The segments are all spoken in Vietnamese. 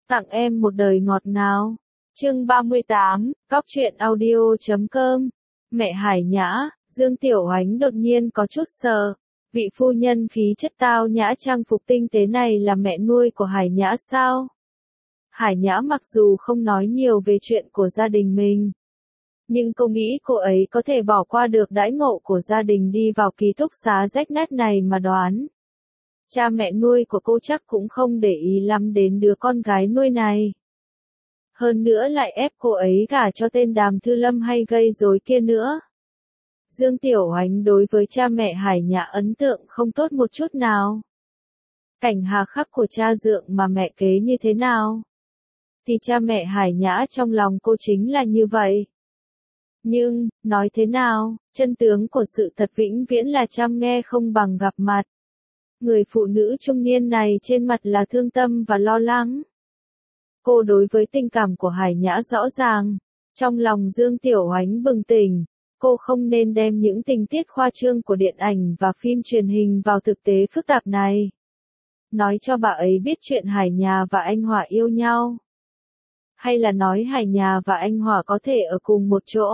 Tặng em một đời ngọt ngào. Chương 38, Cóc truyện audio.com. Mẹ Hải Nhã, Dương Tiểu Oánh đột nhiên có chút sợ. Vị phu nhân khí chất tao nhã trang phục tinh tế này là mẹ nuôi của Hải Nhã sao? Hải Nhã mặc dù không nói nhiều về chuyện của gia đình mình, nhưng cô nghĩ cô ấy có thể bỏ qua được đãi ngộ của gia đình đi vào ký túc xá rách nát này mà đoán. Cha mẹ nuôi của cô chắc cũng không để ý lắm đến đứa con gái nuôi này. Hơn nữa lại ép cô ấy gả cho tên Đàm Thư Lâm hay gây rối kia nữa. Dương Tiểu Oánh đối với cha mẹ Hải Nhã ấn tượng không tốt một chút nào. Cảnh hà khắc của cha dượng mà mẹ kế như thế nào? Thì cha mẹ Hải Nhã trong lòng cô chính là như vậy. Nhưng, nói thế nào, chân tướng của sự thật vĩnh viễn là chăm nghe không bằng gặp mặt. Người phụ nữ trung niên này trên mặt là thương tâm và lo lắng. Cô đối với tình cảm của Hải Nhã rõ ràng. Trong lòng Dương Tiểu Oánh bừng tỉnh, cô không nên đem những tình tiết khoa trương của điện ảnh và phim truyền hình vào thực tế phức tạp này. Nói cho bà ấy biết chuyện Hải Nhã và anh Hỏa yêu nhau. Hay là nói Hải Nhã và anh Hỏa có thể ở cùng một chỗ.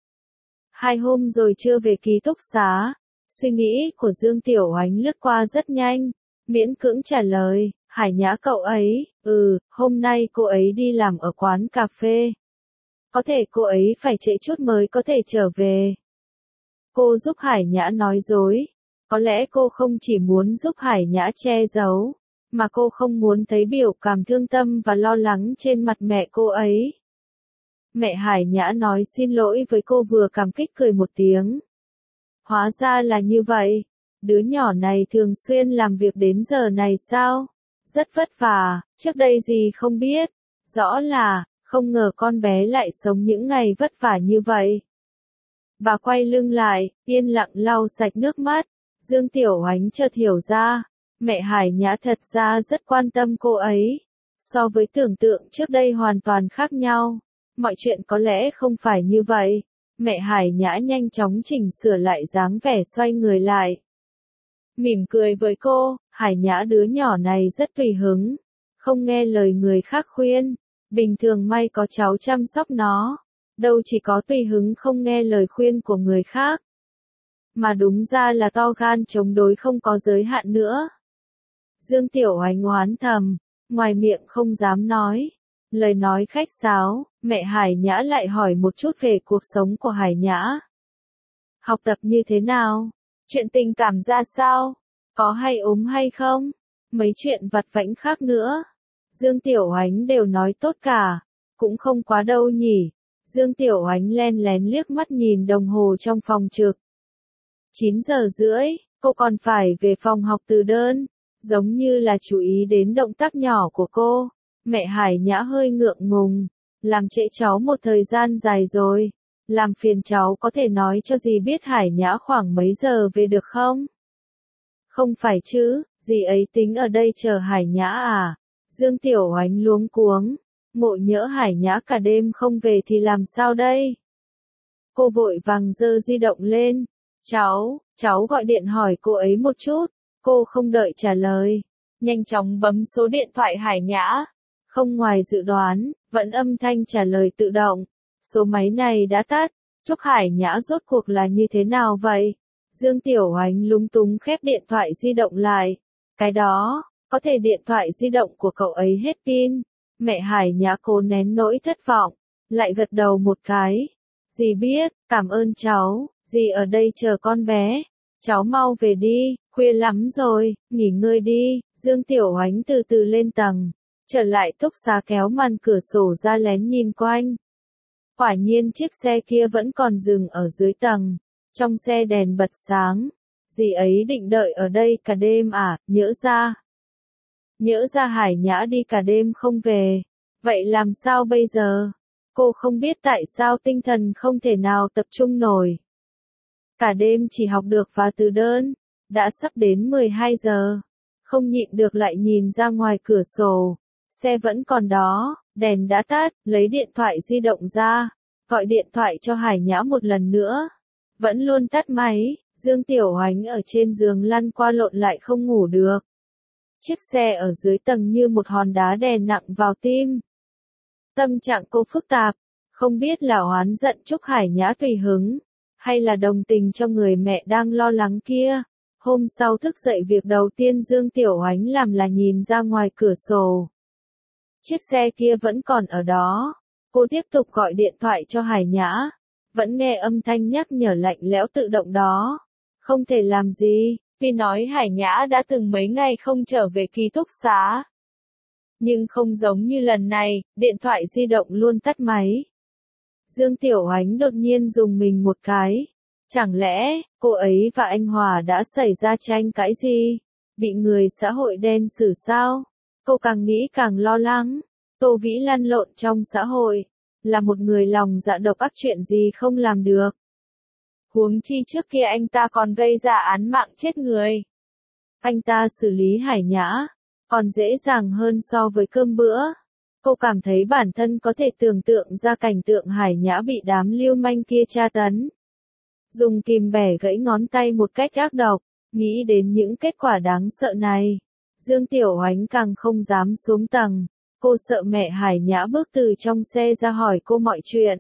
2 hôm rồi chưa về ký túc xá. Suy nghĩ của Dương Tiểu Oánh lướt qua rất nhanh, miễn cưỡng trả lời, Hải Nhã cậu ấy, hôm nay cô ấy đi làm ở quán cà phê. Có thể cô ấy phải trễ chút mới có thể trở về. Cô giúp Hải Nhã nói dối, có lẽ cô không chỉ muốn giúp Hải Nhã che giấu, mà cô không muốn thấy biểu cảm thương tâm và lo lắng trên mặt mẹ cô ấy. Mẹ Hải Nhã nói xin lỗi với cô vừa cảm kích cười một tiếng. Hóa ra là như vậy, đứa nhỏ này thường xuyên làm việc đến giờ này sao? Rất vất vả, trước đây gì không biết, rõ là, không ngờ con bé lại sống những ngày vất vả như vậy. Bà quay lưng lại, yên lặng lau sạch nước mắt, Dương Tiểu Oánh chợt hiểu ra, mẹ Hải Nhã thật ra rất quan tâm cô ấy. So với tưởng tượng trước đây hoàn toàn khác nhau, mọi chuyện có lẽ không phải như vậy. Mẹ Hải Nhã nhanh chóng chỉnh sửa lại dáng vẻ xoay người lại. Mỉm cười với cô, Hải Nhã đứa nhỏ này rất tùy hứng, không nghe lời người khác khuyên, bình thường may có cháu chăm sóc nó, đâu chỉ có tùy hứng không nghe lời khuyên của người khác. Mà đúng ra là to gan chống đối không có giới hạn nữa. Dương Tiểu Oánh oán thầm, ngoài miệng không dám nói. Lời nói khách sáo, mẹ Hải Nhã lại hỏi một chút về cuộc sống của Hải Nhã. Học tập như thế nào? Chuyện tình cảm ra sao? Có hay ốm hay không? Mấy chuyện vặt vãnh khác nữa. Dương Tiểu Oánh đều nói tốt cả. Cũng không quá đâu nhỉ. Dương Tiểu Oánh len lén liếc mắt nhìn đồng hồ trong phòng trực. 9 giờ rưỡi, cô còn phải về phòng học từ đơn. Giống như là chú ý đến động tác nhỏ của cô. Mẹ Hải Nhã hơi ngượng ngùng, làm trễ cháu một thời gian dài rồi, làm phiền cháu có thể nói cho dì biết Hải Nhã khoảng mấy giờ về được không? Không phải chứ, dì ấy tính ở đây chờ Hải Nhã à? Dương Tiểu Oánh luống cuống, ngộ nhỡ Hải Nhã cả đêm không về thì làm sao đây? Cô vội vàng giơ di động lên, cháu gọi điện hỏi cô ấy một chút, cô không đợi trả lời, nhanh chóng bấm số điện thoại Hải Nhã. Không ngoài dự đoán, vẫn âm thanh trả lời tự động. Số máy này đã tắt. Trúc Hải Nhã rốt cuộc là như thế nào vậy? Dương Tiểu Oánh lúng túng khép điện thoại di động lại. Cái đó, có thể điện thoại di động của cậu ấy hết pin. Mẹ Hải Nhã cố nén nỗi thất vọng, lại gật đầu một cái. Dì biết, cảm ơn cháu, dì ở đây chờ con bé. Cháu mau về đi, khuya lắm rồi, nghỉ ngơi đi. Dương Tiểu Oánh từ từ lên tầng. Trở lại túc xá kéo màn cửa sổ ra lén nhìn quanh. Quả nhiên chiếc xe kia vẫn còn dừng ở dưới tầng. Trong xe đèn bật sáng. Dì ấy định đợi ở đây cả đêm à, nhỡ ra Hải Nhã đi cả đêm không về. Vậy làm sao bây giờ? Cô không biết tại sao tinh thần không thể nào tập trung nổi. Cả đêm chỉ học được và từ đơn. Đã sắp đến 12 giờ. Không nhịn được lại nhìn ra ngoài cửa sổ. Xe vẫn còn đó, đèn đã tắt, lấy điện thoại di động ra, gọi điện thoại cho Hải Nhã một lần nữa. Vẫn luôn tắt máy, Dương Tiểu Oánh ở trên giường lăn qua lộn lại không ngủ được. Chiếc xe ở dưới tầng như một hòn đá đè nặng vào tim. Tâm trạng cô phức tạp, không biết là oán giận Trúc Hải Nhã tùy hứng, hay là đồng tình cho người mẹ đang lo lắng kia. Hôm sau thức dậy việc đầu tiên Dương Tiểu Oánh làm là nhìn ra ngoài cửa sổ. Chiếc xe kia vẫn còn ở đó. Cô tiếp tục gọi điện thoại cho Hải Nhã, vẫn nghe âm thanh nhắc nhở lạnh lẽo tự động đó. Không thể làm gì, vì nói Hải Nhã đã từng mấy ngày không trở về ký túc xá. Nhưng không giống như lần này, điện thoại di động luôn tắt máy. Dương Tiểu Oánh đột nhiên dùng mình một cái. Chẳng lẽ, cô ấy và anh Hòa đã xảy ra tranh cãi gì? Bị người xã hội đen xử sao? Cô càng nghĩ càng lo lắng. Tô Vĩ lăn lộn trong xã hội. Là một người lòng dạ độc ác, chuyện gì không làm được. Huống chi trước kia anh ta còn gây ra án mạng chết người. Anh ta xử lý Hải Nhã còn dễ dàng hơn so với cơm bữa. Cô cảm thấy bản thân có thể tưởng tượng ra cảnh tượng Hải Nhã bị đám lưu manh kia tra tấn. Dùng kìm bẻ gãy ngón tay một cách ác độc, nghĩ đến những kết quả đáng sợ này. Dương Tiểu Oánh càng không dám xuống tầng. Cô sợ mẹ Hải Nhã bước từ trong xe ra hỏi cô mọi chuyện.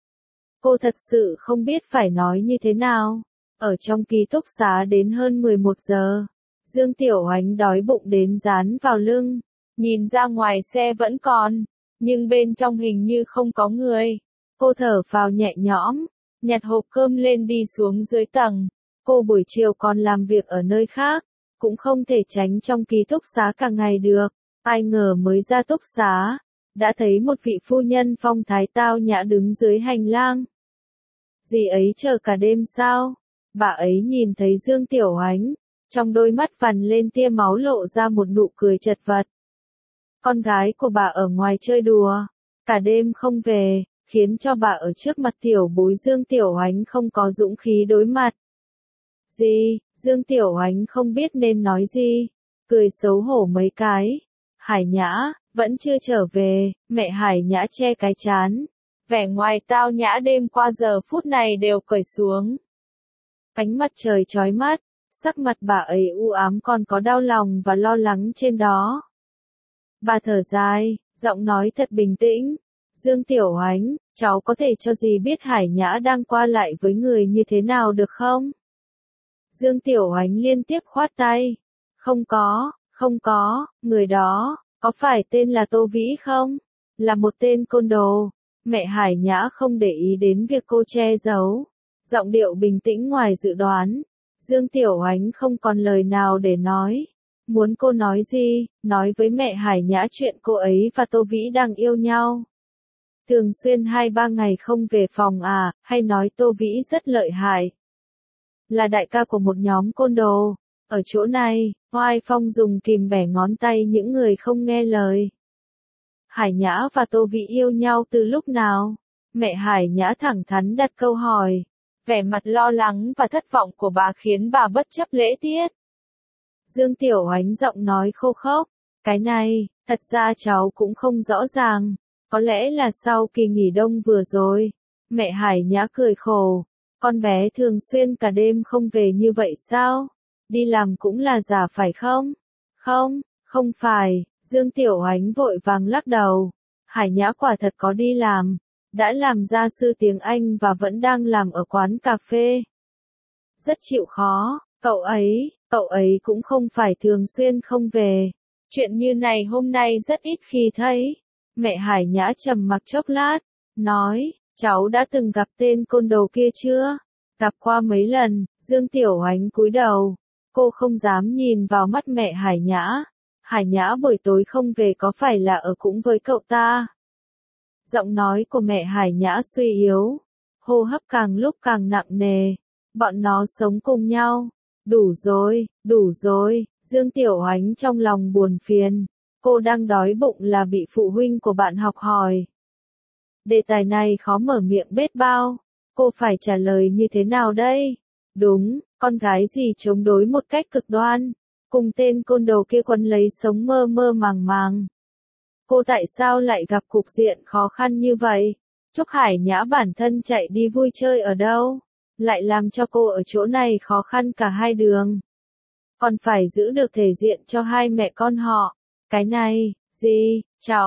Cô thật sự không biết phải nói như thế nào. Ở trong ký túc xá đến hơn 11 giờ. Dương Tiểu Oánh đói bụng đến dán vào lưng. Nhìn ra ngoài xe vẫn còn, nhưng bên trong hình như không có người. Cô thở phào nhẹ nhõm, nhặt hộp cơm lên đi xuống dưới tầng. Cô buổi chiều còn làm việc ở nơi khác, cũng không thể tránh trong ký túc xá cả ngày được. Ai ngờ mới ra túc xá, đã thấy một vị phu nhân phong thái tao nhã đứng dưới hành lang. Dì ấy chờ cả đêm sao? Bà ấy nhìn thấy Dương Tiểu Oánh, trong đôi mắt vằn lên tia máu lộ ra một nụ cười chật vật. Con gái của bà ở ngoài chơi đùa, cả đêm không về, khiến cho bà ở trước mặt tiểu bối Dương Tiểu Oánh không có dũng khí đối mặt. Gì? Dương Tiểu Oánh không biết nên nói gì, cười xấu hổ mấy cái. Hải Nhã, vẫn chưa trở về, mẹ Hải Nhã che cái trán. Vẻ ngoài tao nhã đêm qua giờ phút này đều cởi xuống. Ánh mặt trời chói mắt, sắc mặt bà ấy u ám còn có đau lòng và lo lắng trên đó. Bà thở dài, giọng nói thật bình tĩnh. Dương Tiểu Oánh, cháu có thể cho dì biết Hải Nhã đang qua lại với người như thế nào được không? Dương Tiểu Oánh liên tiếp khoát tay. Không có, người đó, có phải tên là Tô Vĩ không? Là một tên côn đồ. Mẹ Hải Nhã không để ý đến việc cô che giấu. Giọng điệu bình tĩnh ngoài dự đoán. Dương Tiểu Oánh không còn lời nào để nói. Muốn cô nói gì, nói với mẹ Hải Nhã chuyện cô ấy và Tô Vĩ đang yêu nhau. Thường xuyên 2-3 ngày không về phòng à, hay nói Tô Vĩ rất lợi hại. Là đại ca của một nhóm côn đồ. Ở chỗ này, Oai Phong dùng kìm bẻ ngón tay những người không nghe lời. Hải Nhã và Tô Vĩ yêu nhau từ lúc nào? Mẹ Hải Nhã thẳng thắn đặt câu hỏi. Vẻ mặt lo lắng và thất vọng của bà khiến bà bất chấp lễ tiết. Dương Tiểu Oánh giọng nói khô khốc. Cái này, thật ra cháu cũng không rõ ràng. Có lẽ là sau kỳ nghỉ đông vừa rồi. Mẹ Hải Nhã cười khổ. Con bé thường xuyên cả đêm không về như vậy sao? Đi làm cũng là giả phải không? Không phải. Dương Tiểu Oánh vội vàng lắc đầu. Hải Nhã quả thật có đi làm. Đã làm gia sư tiếng Anh và vẫn đang làm ở quán cà phê. Rất chịu khó, cậu ấy cũng không phải thường xuyên không về. Chuyện như này hôm nay rất ít khi thấy. Mẹ Hải Nhã trầm mặc chốc lát, nói, cháu đã từng gặp tên côn đồ kia chưa? Gặp qua mấy lần. Dương Tiểu Oánh cúi đầu. Cô không dám nhìn vào mắt mẹ Hải Nhã. Hải Nhã buổi tối không về có phải là ở cũng với cậu ta? Giọng nói của mẹ Hải Nhã suy yếu. Hô hấp càng lúc càng nặng nề. Bọn nó sống cùng nhau. Đủ rồi. Dương Tiểu Oánh trong lòng buồn phiền. Cô đang đói bụng là bị phụ huynh của bạn học hỏi. Đề tài này khó mở miệng bết bao. Cô phải trả lời như thế nào đây? Đúng, con gái gì chống đối một cách cực đoan. Cùng tên côn đồ kia quấn lấy sống mơ mơ màng màng. Cô tại sao lại gặp cục diện khó khăn như vậy? Trúc Hải Nhã bản thân chạy đi vui chơi ở đâu? Lại làm cho cô ở chỗ này khó khăn cả hai đường. còn phải giữ được thể diện cho hai mẹ con họ. Cái này, gì,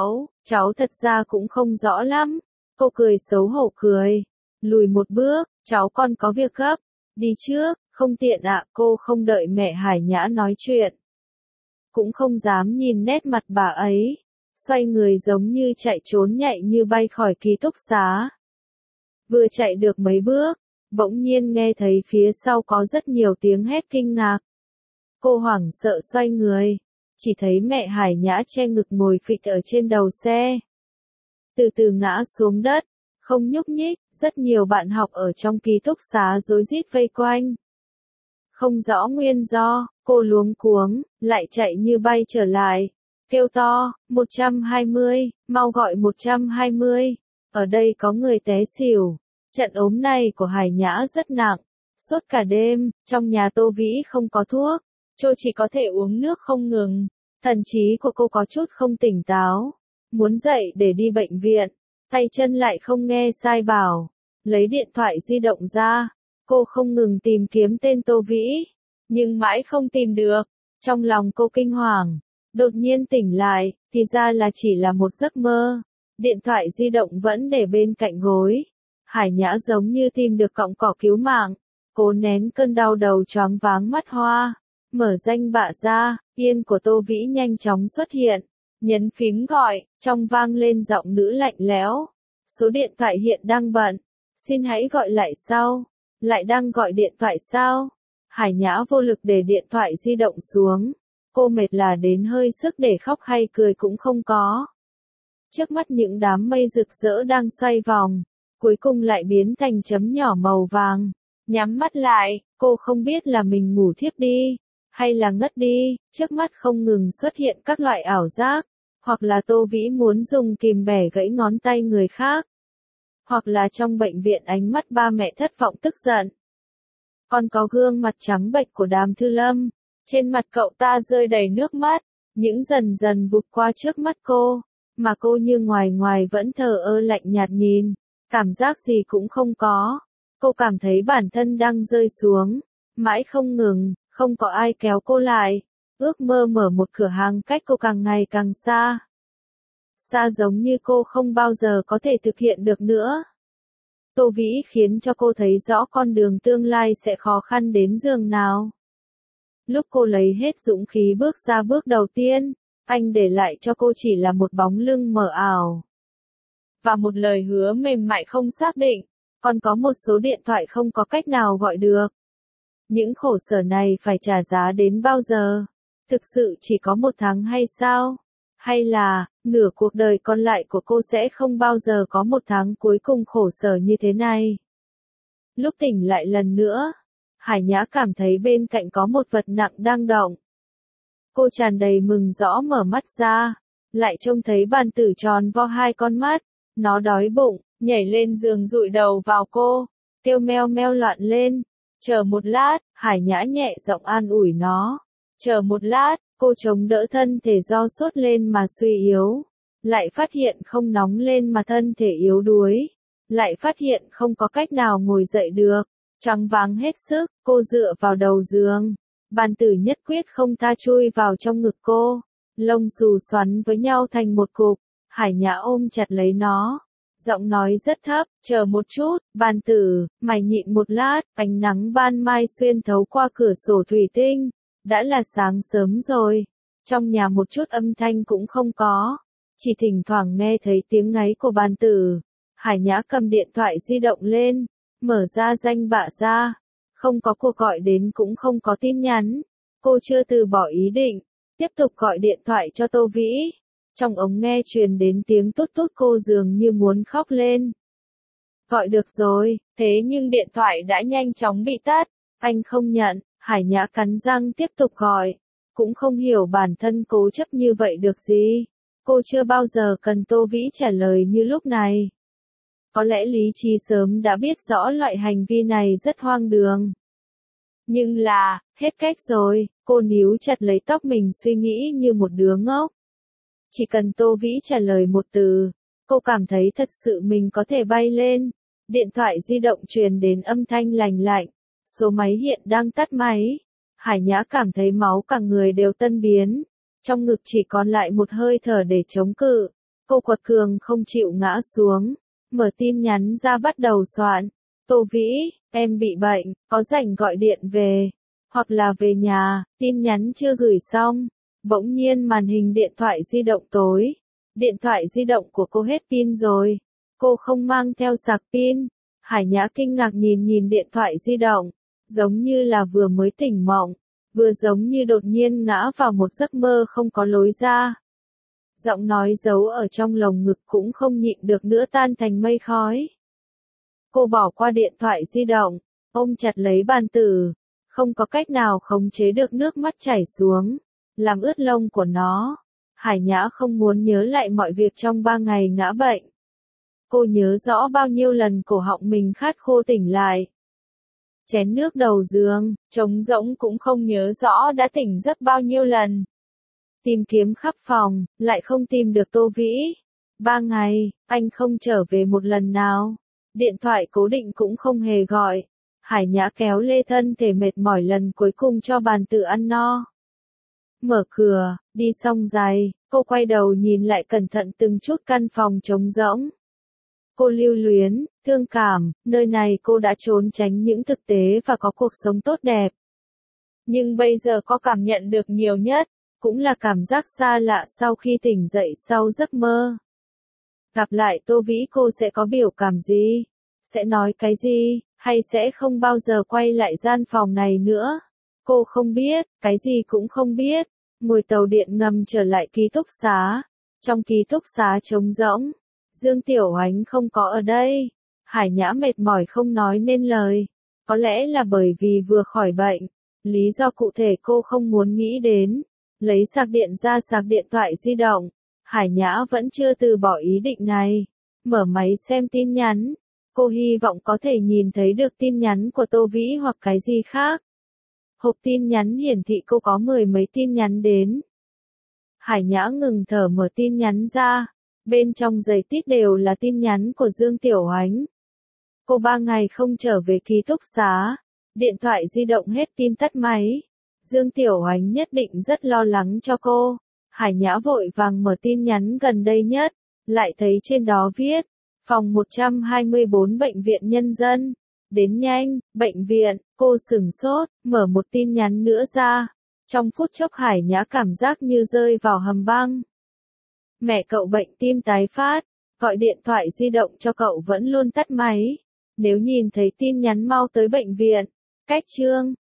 cháu thật ra cũng không rõ lắm. Cô cười xấu hổ cười. Lùi một bước, cháu còn có việc gấp. Đi trước, không tiện ạ. Cô không đợi mẹ Hải Nhã nói chuyện. Cũng không dám nhìn nét mặt bà ấy. Xoay người giống như chạy trốn nhạy như bay khỏi ký túc xá. Vừa chạy được mấy bước, bỗng nhiên nghe thấy phía sau có rất nhiều tiếng hét kinh ngạc. Cô hoảng sợ xoay người, chỉ thấy mẹ Hải Nhã che ngực ngồi phịch ở trên đầu xe. Từ từ ngã xuống đất, không nhúc nhích, rất nhiều bạn học ở trong ký túc xá rối rít vây quanh. Không rõ nguyên do, cô luống cuống, lại chạy như bay trở lại, kêu to, 120, mau gọi 120, ở đây có người té xỉu. Trận ốm này của Hải Nhã rất nặng, sốt cả đêm, trong nhà Tô Vĩ không có thuốc, cô chỉ có thể uống nước không ngừng. Thần trí của cô có chút không tỉnh táo, muốn dậy để đi bệnh viện, tay chân lại không nghe sai bảo. Lấy điện thoại di động ra, cô không ngừng tìm kiếm tên Tô Vĩ, nhưng mãi không tìm được. Trong lòng cô kinh hoàng, đột nhiên tỉnh lại, thì ra là chỉ là một giấc mơ. Điện thoại di động vẫn để bên cạnh gối. Hải Nhã giống như tìm được cọng cỏ cứu mạng, cố nén cơn đau đầu choáng váng mắt hoa. Mở danh bạ ra, yên của Tô Vĩ nhanh chóng xuất hiện. Nhấn phím gọi, trong vang lên giọng nữ lạnh lẽo. Số điện thoại hiện đang bận, xin hãy gọi lại sau. Lại đang gọi điện thoại sao? Hải Nhã vô lực để điện thoại di động xuống. Cô mệt là đến hơi sức để khóc hay cười cũng không có. Trước mắt những đám mây rực rỡ đang xoay vòng, cuối cùng lại biến thành chấm nhỏ màu vàng. Nhắm mắt lại, cô không biết là mình ngủ thiếp đi, hay là ngất đi. Trước mắt không ngừng xuất hiện các loại ảo giác, hoặc là Tô Vĩ muốn dùng kìm bẻ gãy ngón tay người khác, hoặc là trong bệnh viện ánh mắt ba mẹ thất vọng tức giận. Còn có gương mặt trắng bệch của Đàm Thư Lâm, trên mặt cậu ta rơi đầy nước mắt, những dần dần vụt qua trước mắt cô, mà cô như ngoài ngoài vẫn thờ ơ lạnh nhạt nhìn, cảm giác gì cũng không có. Cô cảm thấy bản thân đang rơi xuống, mãi không ngừng, không có ai kéo cô lại. Ước mơ mở một cửa hàng cách cô càng ngày càng xa. Xa giống như cô không bao giờ có thể thực hiện được nữa. Tô Vĩ khiến cho cô thấy rõ con đường tương lai sẽ khó khăn đến giường nào. Lúc cô lấy hết dũng khí bước ra bước đầu tiên, anh để lại cho cô chỉ là một bóng lưng mờ ảo. Và một lời hứa mềm mại không xác định, còn có một số điện thoại không có cách nào gọi được. Những khổ sở này phải trả giá đến bao giờ? Thực sự chỉ có 1 tháng hay sao? Hay là, nửa cuộc đời còn lại của cô sẽ không bao giờ có 1 tháng cuối cùng khổ sở như thế này? Lúc tỉnh lại lần nữa, Hải Nhã cảm thấy bên cạnh có một vật nặng đang động. Cô tràn đầy mừng rõ mở mắt ra, lại trông thấy bàn tử tròn vo 2 con mắt, nó đói bụng, nhảy lên giường dụi đầu vào cô, kêu meo meo loạn lên. Chờ một lát, Hải Nhã nhẹ giọng an ủi nó. Chờ một lát, cô chống đỡ thân thể do sốt lên mà suy yếu. Lại phát hiện không nóng lên mà thân thể yếu đuối. Lại phát hiện không có cách nào ngồi dậy được. Choáng váng hết sức, cô dựa vào đầu giường. Bàn tử nhất quyết không tha chui vào trong ngực cô. Lông xù xoắn với nhau thành một cục. Hải Nhã ôm chặt lấy nó. Giọng nói rất thấp, chờ một chút, bàn tử, mày nhịn một lát, ánh nắng ban mai xuyên thấu qua cửa sổ thủy tinh. Đã là sáng sớm rồi, trong nhà một chút âm thanh cũng không có, chỉ thỉnh thoảng nghe thấy tiếng ngáy của bàn tử. Hải Nhã cầm điện thoại di động lên, mở ra danh bạ ra, không có cuộc gọi đến cũng không có tin nhắn. Cô chưa từ bỏ ý định, tiếp tục gọi điện thoại cho Tô Vĩ. Trong ống nghe truyền đến tiếng tút tút, cô dường như muốn khóc lên. Gọi được rồi, thế nhưng điện thoại đã nhanh chóng bị tắt, anh không nhận. Hải Nhã cắn răng tiếp tục gọi, cũng không hiểu bản thân cố chấp như vậy được gì. Cô chưa bao giờ cần Tô Vĩ trả lời như lúc này. Có lẽ lý trí sớm đã biết rõ loại hành vi này rất hoang đường. Nhưng là, hết cách rồi, cô níu chặt lấy tóc mình suy nghĩ như một đứa ngốc. Chỉ cần Tô Vĩ trả lời một từ, cô cảm thấy thật sự mình có thể bay lên. Điện thoại di động truyền đến âm thanh lành lạnh. Số máy hiện đang tắt máy. Hải Nhã cảm thấy máu cả người đều tân biến, trong ngực chỉ còn lại một hơi thở để chống cự. Cô quật cường không chịu ngã xuống, mở tin nhắn ra bắt đầu soạn. Tô Vĩ, em bị bệnh, có rảnh gọi điện về, hoặc là về nhà, tin nhắn chưa gửi xong. Bỗng nhiên màn hình điện thoại di động tối. Điện thoại di động của cô hết pin rồi. Cô không mang theo sạc pin. Hải Nhã kinh ngạc nhìn nhìn điện thoại di động, giống như là vừa mới tỉnh mộng, vừa giống như đột nhiên ngã vào một giấc mơ không có lối ra. Giọng nói giấu ở trong lồng ngực cũng không nhịn được nữa tan thành mây khói. Cô bỏ qua điện thoại di động, ôm chặt lấy bàn tử, không có cách nào khống chế được nước mắt chảy xuống, làm ướt lông của nó. Hải Nhã không muốn nhớ lại mọi việc trong 3 ngày ngã bệnh. Cô nhớ rõ bao nhiêu lần cổ họng mình khát khô tỉnh lại. Chén nước đầu giường, trống rỗng cũng không nhớ rõ đã tỉnh giấc bao nhiêu lần. Tìm kiếm khắp phòng, lại không tìm được Tô Vĩ. 3 ngày, anh không trở về một lần nào. Điện thoại cố định cũng không hề gọi. Hải Nhã kéo lê thân thể mệt mỏi lần cuối cùng cho bàn tử ăn no. Mở cửa, đi xong giày, cô quay đầu nhìn lại cẩn thận từng chút căn phòng trống rỗng. Cô lưu luyến, thương cảm, nơi này cô đã trốn tránh những thực tế và có cuộc sống tốt đẹp. Nhưng bây giờ có cảm nhận được nhiều nhất, cũng là cảm giác xa lạ sau khi tỉnh dậy sau giấc mơ. Gặp lại Tô Vĩ cô sẽ có biểu cảm gì? Sẽ nói cái gì? Hay sẽ không bao giờ quay lại gian phòng này nữa? Cô không biết, cái gì cũng không biết. Ngồi tàu điện ngầm trở lại ký túc xá. Trong ký túc xá trống rỗng. Dương Tiểu Oánh không có ở đây. Hải Nhã mệt mỏi không nói nên lời. Có lẽ là bởi vì vừa khỏi bệnh. Lý do cụ thể cô không muốn nghĩ đến. Lấy sạc điện ra sạc điện thoại di động. Hải Nhã vẫn chưa từ bỏ ý định này. Mở máy xem tin nhắn. Cô hy vọng có thể nhìn thấy được tin nhắn của Tô Vĩ hoặc cái gì khác. Hộp tin nhắn hiển thị cô có 10 mấy tin nhắn đến. Hải Nhã ngừng thở mở tin nhắn ra. Bên trong giấy tít đều là tin nhắn của Dương Tiểu Oánh. Cô 3 ngày không trở về ký túc xá. Điện thoại di động hết pin tắt máy. Dương Tiểu Oánh nhất định rất lo lắng cho cô. Hải Nhã vội vàng mở tin nhắn gần đây nhất. Lại thấy trên đó viết. Phòng 124 Bệnh viện Nhân dân. Đến nhanh, bệnh viện, cô sửng sốt, mở một tin nhắn nữa ra. Trong phút chốc Hải Nhã cảm giác như rơi vào hầm băng. Mẹ cậu bệnh tim tái phát, gọi điện thoại di động cho cậu vẫn luôn tắt máy. Nếu nhìn thấy tin nhắn mau tới bệnh viện. Cách chương